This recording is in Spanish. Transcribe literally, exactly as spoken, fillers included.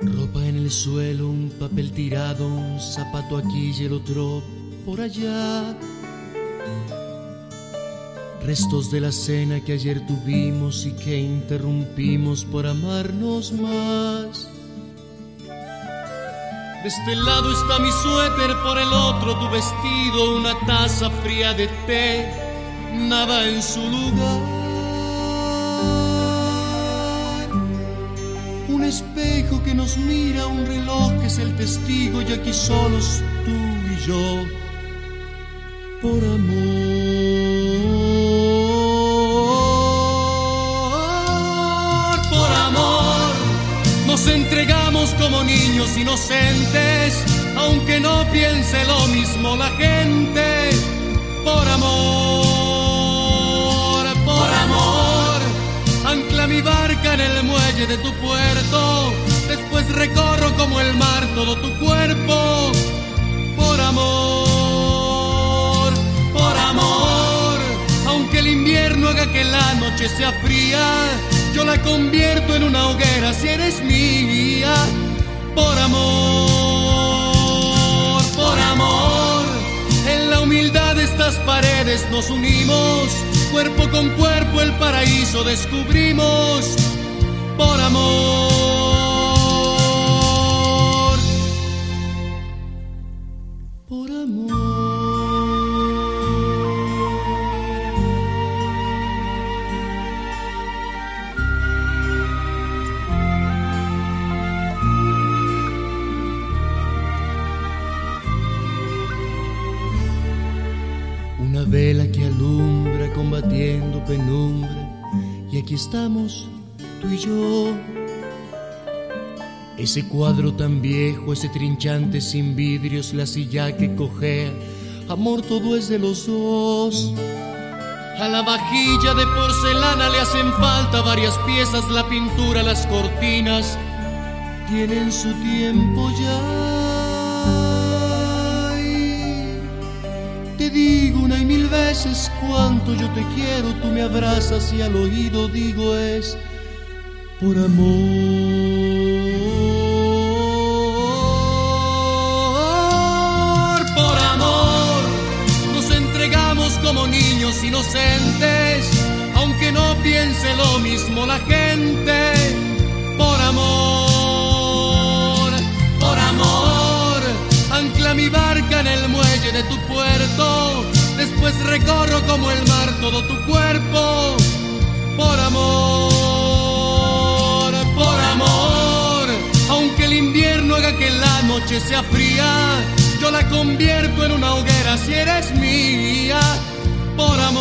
Ropa en el suelo, un papel tirado, un zapato aquí y el otro por allá. Restos de la cena que ayer tuvimos y que interrumpimos por amarnos más. De este lado está mi suéter, por el otro tu vestido, una taza fría de té, nada en su lugar. Un espejo que nos mira, un reloj que es el testigo, y aquí solos tú y yo, por amor, por amor. Nos entregamos como niños inocentes, aunque no piense lo mismo la gente, por amor, por amor. Ancla mi barca en el muelle de tu puerto, después recorro como el mar todo tu cuerpo, por amor, por amor. Aunque el invierno haga que la noche sea fría, yo la convierto en una hoguera si eres mía, por amor, por amor. En la humildad de estas paredes nos unimos, cuerpo con cuerpo el paraíso descubrimos, por amor, por amor. Una vela que alumbra combatiendo penumbra, y aquí estamos tú y yo. Ese cuadro tan viejo, ese trinchante sin vidrios, la silla que cojea, amor, todo es de los dos. A la vajilla de porcelana le hacen falta varias piezas, la pintura, las cortinas tienen su tiempo ya. Te digo una y mil veces cuánto yo te quiero, tú me abrazas y al oído digo es por amor, por amor. Nos entregamos como niños inocentes, aunque no piense lo mismo la gente, por amor, por amor. Ancla mi barca en el muelle de tu puerto, después recorro como el mar todo tu cuerpo, por amor, por amor. Aunque el invierno haga que la noche sea fría, yo la convierto en una hoguera si eres mía, por amor.